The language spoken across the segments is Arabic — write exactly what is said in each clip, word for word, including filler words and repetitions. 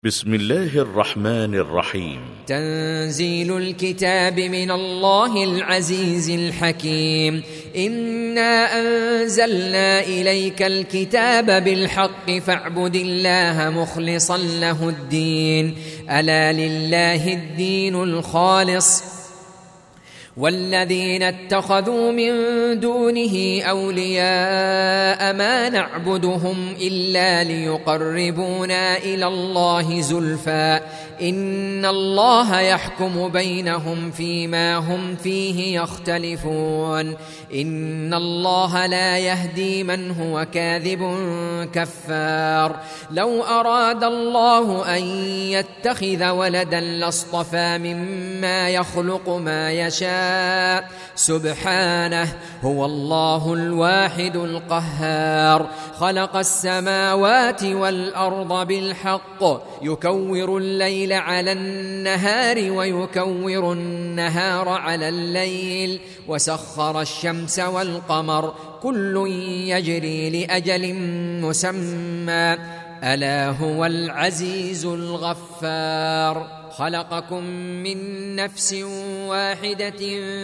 بسم الله الرحمن الرحيم. تنزيل الكتاب من الله العزيز الحكيم. إنا أنزلنا إليك الكتاب بالحق فاعبد الله مخلصا له الدين. ألا لله الدين الخالص والذين اتخذوا من دونه أولياء ما نعبدهم إلا ليقربونا إلى الله زلفى إن الله يحكم بينهم فيما هم فيه يختلفون. إن الله لا يهدي من هو كاذب كفار. لو أراد الله أن يتخذ ولدا لاصطفى مما يخلق ما يشاء سبحانه هو الله الواحد القهار. خلق السماوات والأرض بالحق يكور الليل على النهار ويكور النهار على الليل وسخر الشمس والقمر كل يجري لأجل مسمى ألا هو العزيز الغفار. خلقكم من نفس واحدة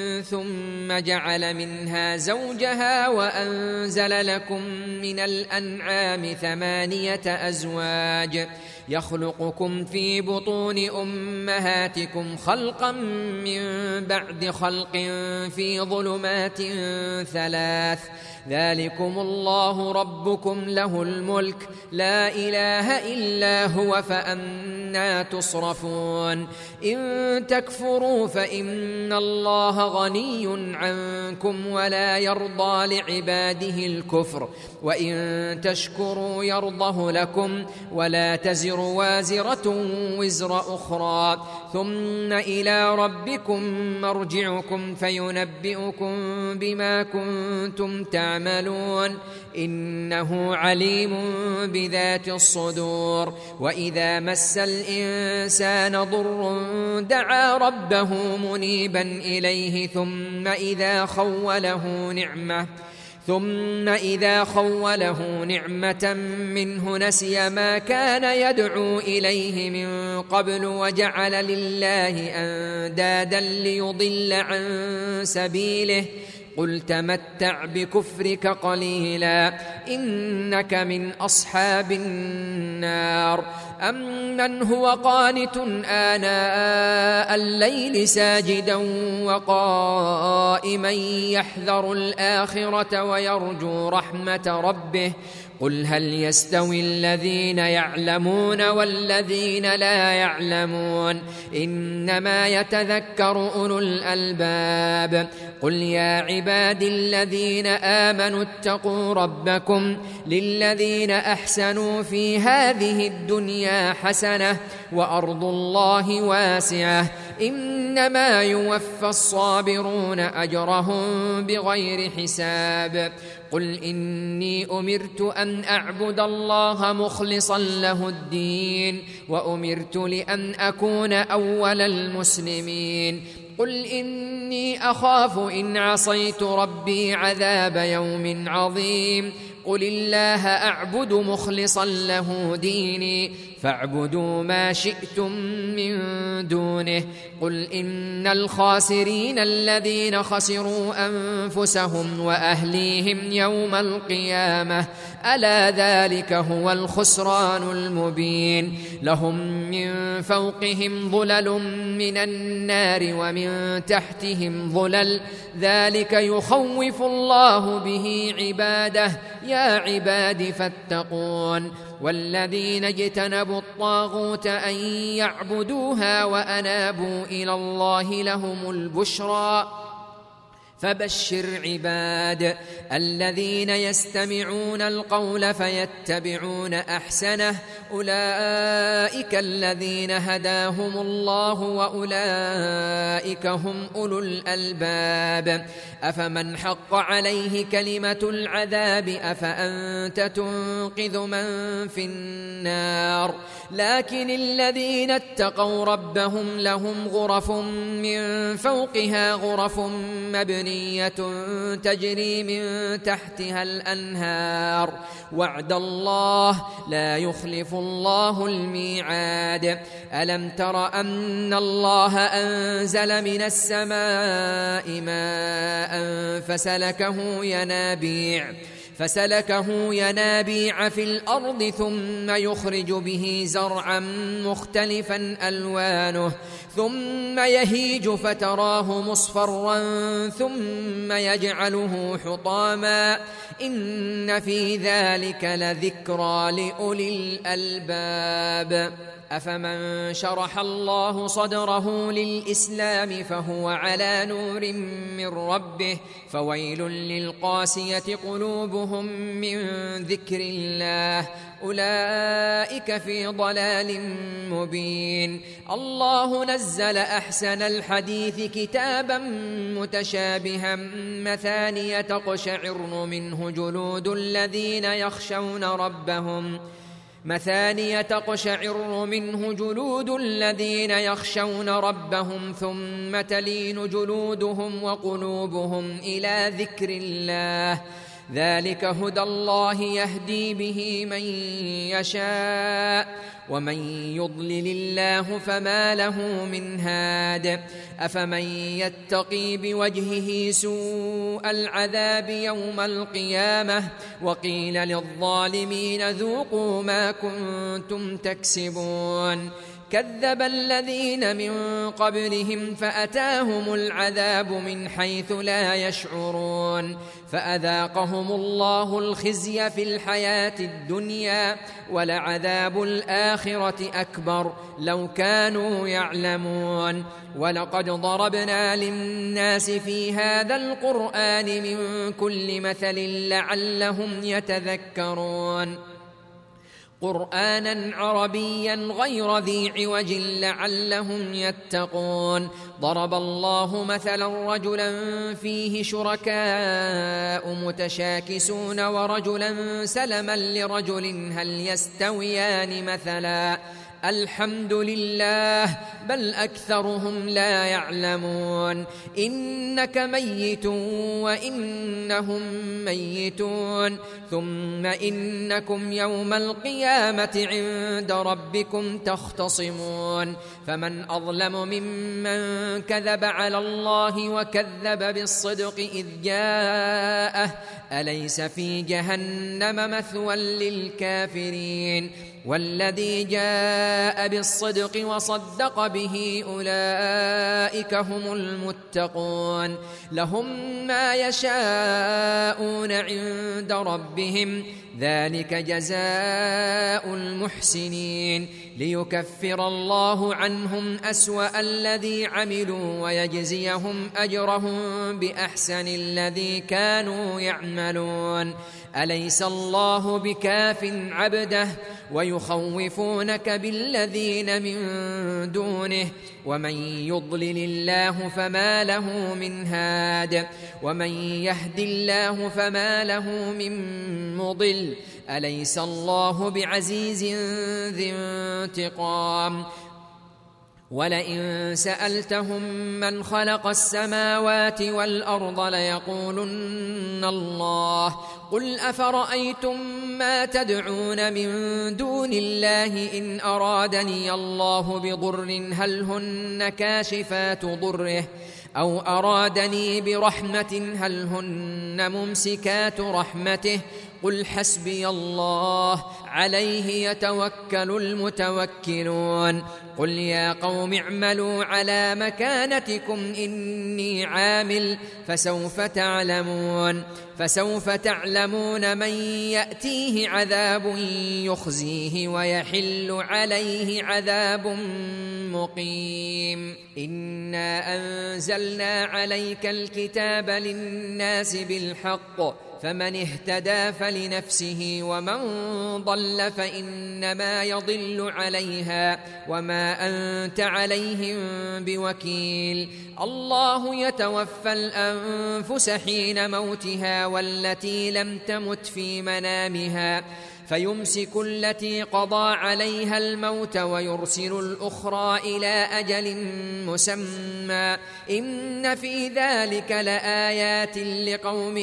ثم جعل منها زوجها وأنزل لكم من الأنعام ثمانية أزواج يخلقكم في بطون أمهاتكم خلقا من بعد خلق في ظلمات ثلاث ذلكم الله ربكم له الملك لا إله إلا هو فأنى تصرفون. إن تكفروا فإن الله غني عنكم ولا يرضى لعباده الكفر وإن تشكروا يرضه لكم ولا تزر وازرة وزر أخرى ثم إلى ربكم مرجعكم فينبئكم بما كنتم تعملون إنه عليم بذات الصدور. وإذا مس الإنسان ضر دعا ربه منيبا إليه ثم إذا خوله نعمة ثم إذا خوله نعمة منه نسي ما كان يدعو إليه من قبل وجعل لله أندادا ليضل عن سبيله قل تمتع بكفرك قليلا إنك من أصحاب النار. أمن هو قانت آناء الليل ساجدا وقائما يحذر الآخرة ويرجو رحمة ربه قل هل يستوي الذين يعلمون والذين لا يعلمون إنما يتذكر أولو الألباب. قل يا عباد الذين آمنوا اتقوا ربكم للذين أحسنوا في هذه الدنيا حسنة وأرض الله واسعة إنما يوفى الصابرون أجرهم بغير حساب. قل إني أمرت أن أعبد الله مخلصا له الدين وأمرت لأن أكون أول المسلمين. قل إني أخاف إن عصيت ربي عذاب يوم عظيم. قل الله أعبد مخلصا له ديني فاعبدوا ما شئتم من دونه. قل إن الخاسرين الذين خسروا أنفسهم وأهليهم يوم القيامة ألا ذلك هو الخسران المبين. لهم من فوقهم ظلل من النار ومن تحتهم ظلل ذلك يخوف الله به عباده يا عباد فاتقون. والذين اجتنبوا الطاغوت أن يعبدوها وأنابوا إلى الله لهم البشرى فبشر عباد الذين يستمعون القول فيتبعون أحسنه أولئك الذين هداهم الله وأولئك هم أولو الألباب. أفمن حق عليه كلمة العذاب أفأنت تنقذ من في النار لكن الذين اتقوا ربهم لهم غرف من فوقها غرف مبنية تجري من تحتها الأنهار وعد الله لا يخلف الله الميعاد. ألم تر أن الله أنزل من السماء ماء فسلكه ينابيع فسلكه ينابيع في الأرض ثم يخرج به زرعا مختلفا ألوانه ثم يهيج فتراه مصفرا ثم يجعله حطاما إن في ذلك لذكرى لأولي الألباب. أفمن شرح الله صدره للإسلام فهو على نور من ربه فويل للقاسية قلوبهم من ذكر الله أولئك في ضلال مبين. الله نزل أحسن الحديث كتابا متشابها مثانية تقشعر منه جلود الذين يخشون ربهم مثانية تقشعر منه جلود الذين يخشون ربهم ثم تلين جلودهم وقلوبهم إلى ذكر الله ذلك هدى الله يهدي به من يشاء ومن يضلل الله فما له من هاد. أفمن يتقي بوجهه سوء العذاب يوم القيامة وقيل للظالمين ذوقوا ما كنتم تكسبون. كذب الذين من قبلهم فأتاهم العذاب من حيث لا يشعرون فأذاقهم الله الخزي في الحياة الدنيا ولعذاب الآخرة أكبر لو كانوا يعلمون. ولقد ضربنا للناس في هذا القرآن من كل مثل لعلهم يتذكرون قرآنا عربيا غير ذي عوج لعلهم يتقون. ضرب الله مثلا رجلا فيه شركاء متشاكسون ورجلا سلما لرجل هل يستويان مثلا الحمد لله بل أكثرهم لا يعلمون. إنك ميت وإنهم ميتون ثم إنكم يوم القيامة عند ربكم تختصمون. فمن أظلم ممن كذب على الله وكذب بالصدق إذ جاءه أليس في جهنم مثوى للكافرين. والذي جاء بالصدق وصدق به أولئك هم المتقون لهم ما يشاءون عند ربهم ذلك جزاء المحسنين ليكفر الله عنهم أسوأ الذي عملوا ويجزيهم أجرهم بأحسن الذي كانوا يعملون. أليس الله بكاف عبده ويخوفونك بالذين من دونه ومن يضلل الله فما له من هاد ومن يهد الله فما له من مضل. أليس الله بعزيز ذي انتقام. ولئن سألتهم من خلق السماوات والأرض ليقولن الله قل أفرأيتم ما تدعون من دون الله إن أرادني الله بضر هل هن كاشفات ضره أو أرادني برحمة هل هن ممسكات رحمته قل حسبي الله عليه يتوكل المتوكلون. قل يا قوم اعملوا على مكانتكم إني عامل فسوف تعلمون فسوف تعلمون من يأتيه عذاب يخزيه ويحل عليه عذاب مقيم. إنا أنزلنا عليك الكتاب للناس بالحق فمن اهتدى فلنفسه ومن ضل فإنما يضل عليها وما أنت عليهم بوكيل. الله يتوفى الأنفس حين موتها والتي لم تمت في منامها فيمسك التي قضى عليها الموت ويرسل الأخرى إلى أجل مسمى إن في ذلك لآيات لقوم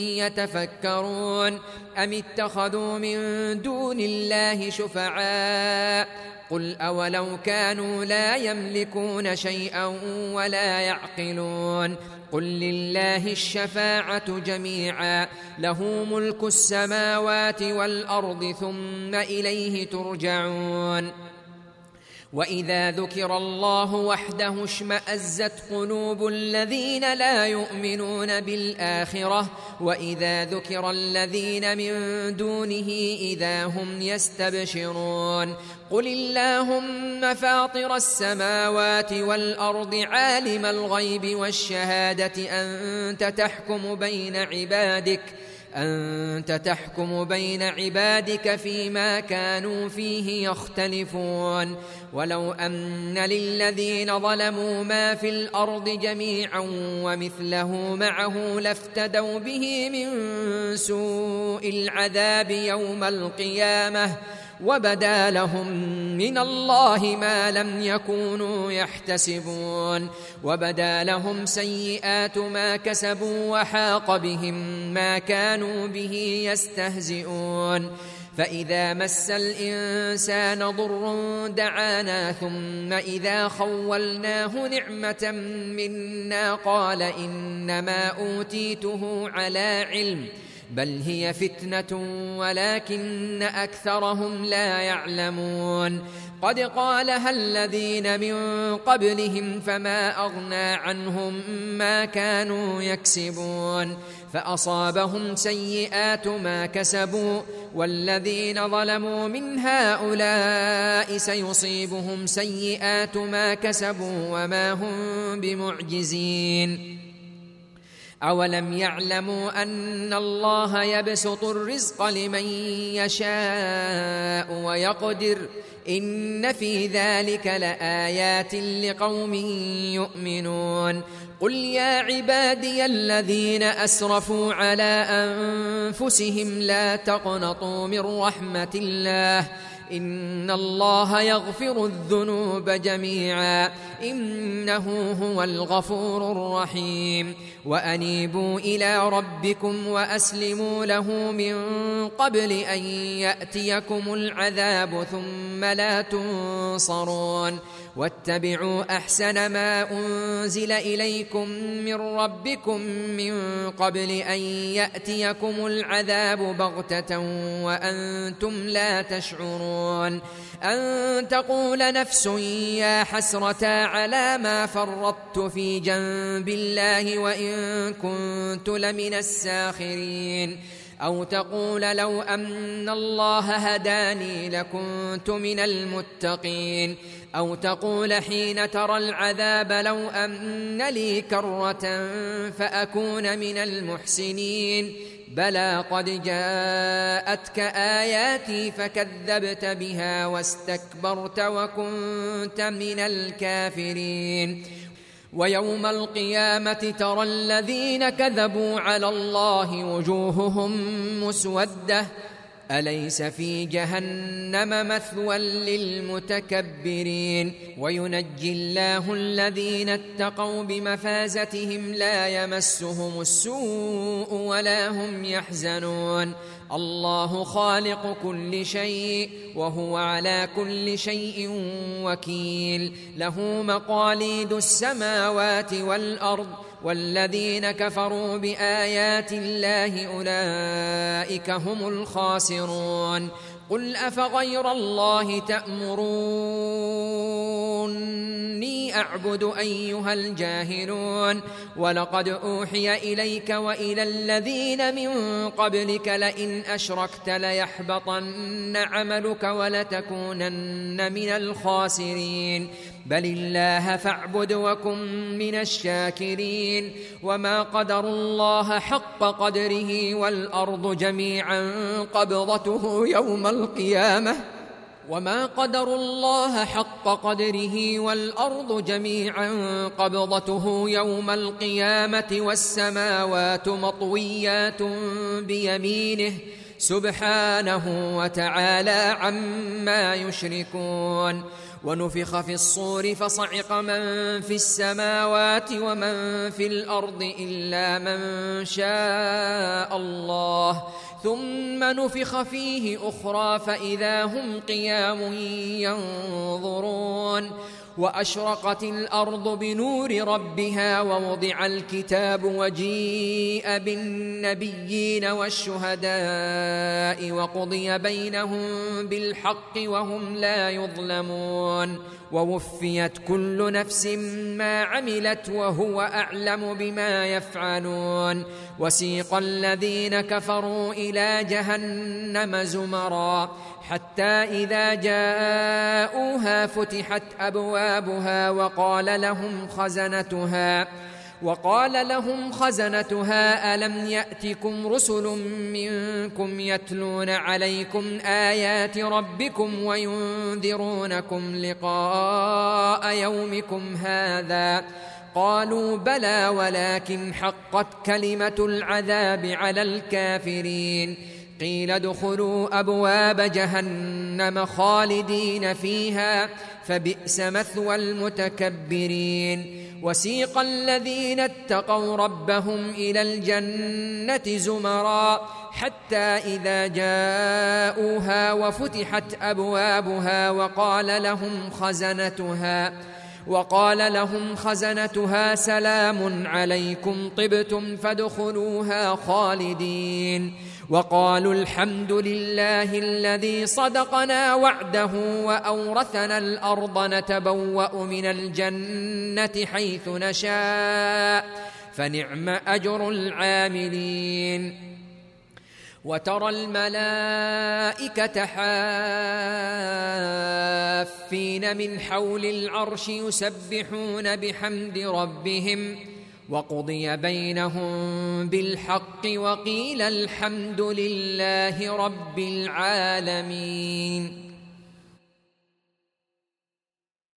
يتفكرون أم اتخذوا من دون الله شفعاء قل أولو كانوا لا يملكون شيئا ولا يعقلون قل لله الشفاعة جميعا له ملك السماوات والأرض ثم إليه ترجعون وإذا ذكر الله وحده اشمأزت قلوب الذين لا يؤمنون بالآخرة وإذا ذكر الذين من دونه إذا هم يستبشرون قل اللهم فاطر السماوات والأرض عالم الغيب والشهادة أنت تحكم بين عبادك أنت تحكم بين عبادك فيما كانوا فيه يختلفون ولو أن للذين ظلموا ما في الأرض جميعا ومثله معه لافتدوا به من سوء العذاب يوم القيامة وبدا لهم من الله ما لم يكونوا يحتسبون وبدا لهم سيئات ما كسبوا وحاق بهم ما كانوا به يستهزئون فإذا مس الإنسان ضر دعانا ثم إذا خولناه نعمة منا قال إنما أوتيته على علم بل هي فتنة ولكن أكثرهم لا يعلمون قد قالها الذين من قبلهم فما أغنى عنهم ما كانوا يكسبون فأصابهم سيئات ما كسبوا والذين ظلموا من هؤلاء سيصيبهم سيئات ما كسبوا وما هم بمعجزين أولم يعلموا أن الله يبسط الرزق لمن يشاء ويقدر إن في ذلك لآيات لقوم يؤمنون قل يا عبادي الذين أسرفوا على أنفسهم لا تقنطوا من رحمة الله إن الله يغفر الذنوب جميعا إنه هو الغفور الرحيم وأنيبوا إلى ربكم وأسلموا له من قبل أن يأتيكم العذاب ثم لا تنصرون واتبعوا أحسن ما أنزل إليكم من ربكم من قبل أن يأتيكم العذاب بغتة وأنتم لا تشعرون أن تقول نفس يا حسرة على ما فرطت في جنب الله وإن كنت لمن الساخرين أو تقول لو أن الله هداني لكنت من المتقين أو تقول حين ترى العذاب لو أن لي كرة فأكون من المحسنين بلى قد جاءتك آياتي فكذبت بها واستكبرت وكنت من الكافرين ويوم القيامة ترى الذين كذبوا على الله وجوههم مسودة أليس في جهنم مثوى للمتكبرين وينجي الله الذين اتقوا بمفازتهم لا يمسهم السوء ولا هم يحزنون الله خالق كل شيء وهو على كل شيء وكيل له مقاليد السماوات والأرض والذين كفروا بآيات الله أولئك هم الخاسرون قل أفغير الله تأمروني أعبد أيها الجاهلون ولقد أوحي إليك وإلى الذين من قبلك لئن أشركت ليحبطن عملك ولتكونن من الخاسرين بل الله فاعبد وكن من الشاكرين وما قدروا الله حق قدره والأرض جميعا قبضته يوم القيامة وما قدروا الله حق قدره والأرض جميعا قبضته يوم القيامة والسماوات مطويات بيمينه سبحانه وتعالى عما يشركون. ونفخ في الصور فصعق من في السماوات ومن في الأرض إلا من شاء الله، ثم نفخ فيه أخرى فإذا هم قيام ينظرون. وأشرقت الأرض بنور ربها ووضع الكتاب وجيء بالنبيين والشهداء وقضي بينهم بالحق وهم لا يظلمون. ووفيت كل نفس ما عملت وهو أعلم بما يفعلون. وسيق الذين كفروا إلى جهنم زمرا حتى إذا جاءوها فتحت أبوابها وقال لهم خزنتها وقال لهم خزنتها ألم يأتكم رسل منكم يتلون عليكم آيات ربكم وينذرونكم لقاء يومكم هذا؟ قالوا بلى ولكن حقت كلمة العذاب على الكافرين. قيل ادخلوا أبواب جهنم خالدين فيها فبئس مثوى المتكبرين. وسيق الذين اتقوا ربهم إلى الجنة زمرا حتى إذا جاءوها وفتحت أبوابها وقال لهم خزنتها وقال لهم خزنتها سلام عليكم طبتم فادخلوها خالدين. وقالوا الحمد لله الذي صدقنا وعده وأورثنا الأرض نتبوأ من الجنة حيث نشاء فنعم أجر العاملين. وترى الملائكة حافين من حول العرش يسبحون بحمد ربهم وقضي بينهم بالحق وقيل الحمد لله رب العالمين.